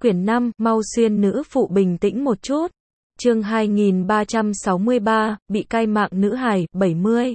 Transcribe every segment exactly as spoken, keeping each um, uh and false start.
Quyển năm, mau xuyên nữ phụ bình tĩnh một chút. Chương hai nghìn ba trăm sáu mươi ba, bị cai mạng nữ hài, bảy mươi.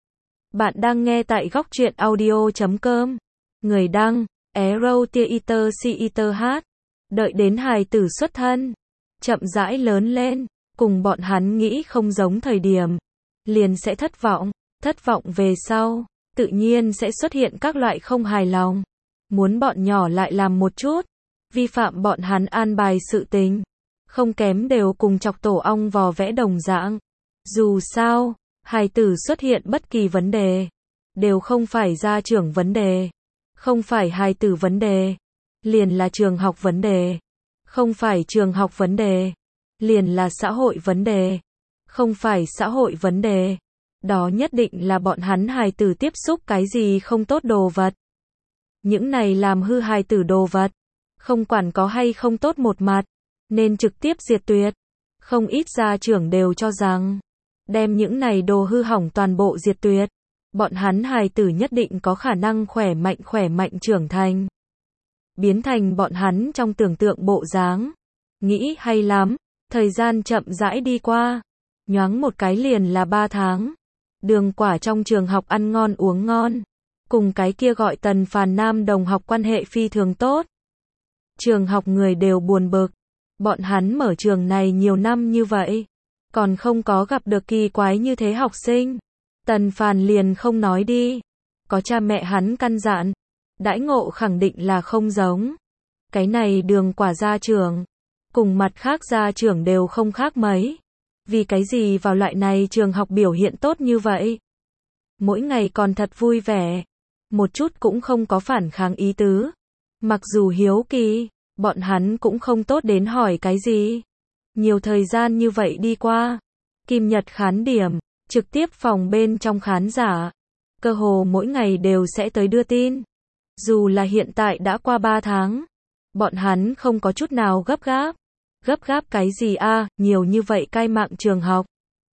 Bạn đang nghe tại góc truyện audio chấm com. Người đăng, Arrow Theater Theater hát. Đợi đến hài tử xuất thân, chậm rãi lớn lên, cùng bọn hắn nghĩ không giống thời điểm, liền sẽ thất vọng, thất vọng về sau, tự nhiên sẽ xuất hiện các loại không hài lòng. Muốn bọn nhỏ lại làm một chút, vi phạm bọn hắn an bài sự tình, không kém đều cùng chọc tổ ong vò vẽ đồng dạng. Dù sao, hài tử xuất hiện bất kỳ vấn đề, đều không phải gia trưởng vấn đề, không phải hài tử vấn đề, liền là trường học vấn đề, không phải trường học vấn đề, liền là xã hội vấn đề, không phải xã hội vấn đề, đó nhất định là bọn hắn hài tử tiếp xúc cái gì không tốt đồ vật. Những này làm hư hài tử đồ vật, không quản có hay không tốt một mặt, nên trực tiếp diệt tuyệt. Không ít gia trưởng đều cho rằng, đem những này đồ hư hỏng toàn bộ diệt tuyệt, bọn hắn hài tử nhất định có khả năng khỏe mạnh khỏe mạnh trưởng thành, biến thành bọn hắn trong tưởng tượng bộ dáng. Nghĩ hay lắm, thời gian chậm rãi đi qua, nhoáng một cái liền là ba tháng. Đường Quả trong trường học ăn ngon uống ngon, cùng cái kia gọi Tần Phàn Nam đồng học quan hệ phi thường tốt. Trường học người đều buồn bực, bọn hắn mở trường này nhiều năm như vậy, còn không có gặp được kỳ quái như thế học sinh. Tần Phàn liền không nói đi, có cha mẹ hắn căn dặn, đãi ngộ khẳng định là không giống. Cái này Đường Quả gia trưởng, cùng mặt khác gia trưởng đều không khác mấy. Vì cái gì vào loại này trường học biểu hiện tốt như vậy? Mỗi ngày còn thật vui vẻ, một chút cũng không có phản kháng ý tứ. Mặc dù hiếu kỳ, bọn hắn cũng không tốt đến hỏi cái gì. Nhiều thời gian như vậy đi qua, Kim Nhật khán điểm, trực tiếp phòng bên trong khán giả, cơ hồ mỗi ngày đều sẽ tới đưa tin. Dù là hiện tại đã qua ba tháng, bọn hắn không có chút nào gấp gáp. Gấp gáp cái gì a, nhiều như vậy cai mạng trường học.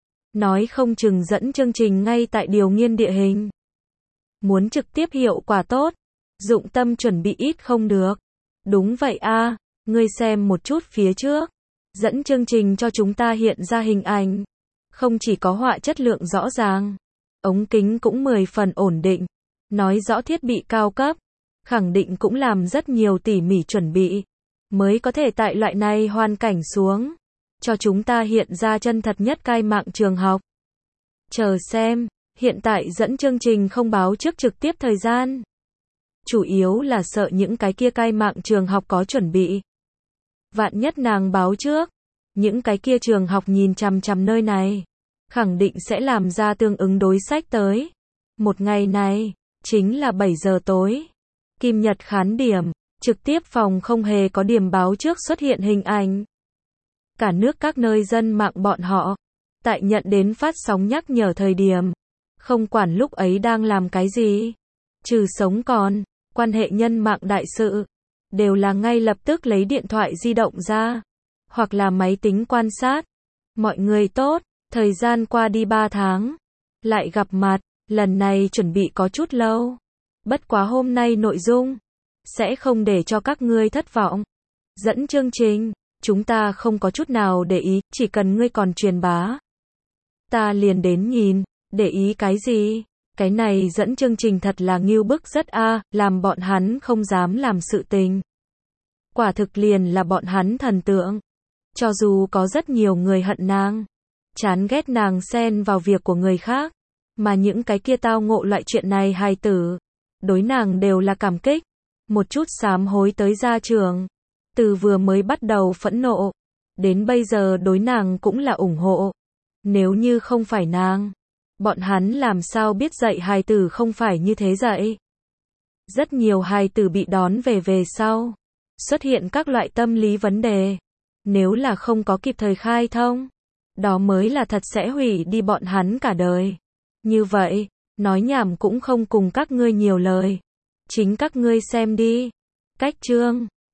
Nói không chừng dẫn chương trình ngay tại điều nghiên địa hình. Muốn trực tiếp hiệu quả tốt, dụng tâm chuẩn bị ít không được. Đúng vậy a, ngươi xem một chút phía trước. Dẫn chương trình cho chúng ta hiện ra hình ảnh. Không chỉ có họa chất lượng rõ ràng, ống kính cũng mười phần ổn định. Nói rõ thiết bị cao cấp, khẳng định cũng làm rất nhiều tỉ mỉ chuẩn bị, mới có thể tại loại này hoàn cảnh xuống, cho chúng ta hiện ra chân thật nhất cai mạng trường học. Chờ xem, hiện tại dẫn chương trình không báo trước trực tiếp thời gian. Chủ yếu là sợ những cái kia cai mạng trường học có chuẩn bị. Vạn nhất nàng báo trước, những cái kia trường học nhìn chằm chằm nơi này, khẳng định sẽ làm ra tương ứng đối sách tới. Một ngày này, chính là bảy giờ tối. Kim Nhật khán điểm, trực tiếp phòng không hề có điểm báo trước xuất hiện hình ảnh. Cả nước các nơi dân mạng bọn họ, tại nhận đến phát sóng nhắc nhở thời điểm, không quản lúc ấy đang làm cái gì, trừ sống còn, quan hệ nhân mạng đại sự, đều là ngay lập tức lấy điện thoại di động ra, hoặc là máy tính quan sát. Mọi người tốt, thời gian qua đi ba tháng, lại gặp mặt, lần này chuẩn bị có chút lâu. Bất quá hôm nay nội dung sẽ không để cho các ngươi thất vọng. Dẫn chương trình, chúng ta không có chút nào để ý, chỉ cần ngươi còn truyền bá, ta liền đến nhìn. Để ý cái gì? Cái này dẫn chương trình thật là ngưu bức rất a, làm bọn hắn không dám làm sự tình. Quả thực liền là bọn hắn thần tượng. Cho dù có rất nhiều người hận nàng, chán ghét nàng xen vào việc của người khác, mà những cái kia tao ngộ loại chuyện này hài tử, đối nàng đều là cảm kích. Một chút sám hối tới gia trưởng, từ vừa mới bắt đầu phẫn nộ, đến bây giờ đối nàng cũng là ủng hộ. Nếu như không phải nàng, bọn hắn làm sao biết dạy hài tử không phải như thế dạy. Rất nhiều hài tử bị đón về về sau, xuất hiện các loại tâm lý vấn đề. Nếu là không có kịp thời khai thông, đó mới là thật sẽ hủy đi bọn hắn cả đời. Như vậy, nói nhảm cũng không cùng các ngươi nhiều lời. Chính các ngươi xem đi. Cách chương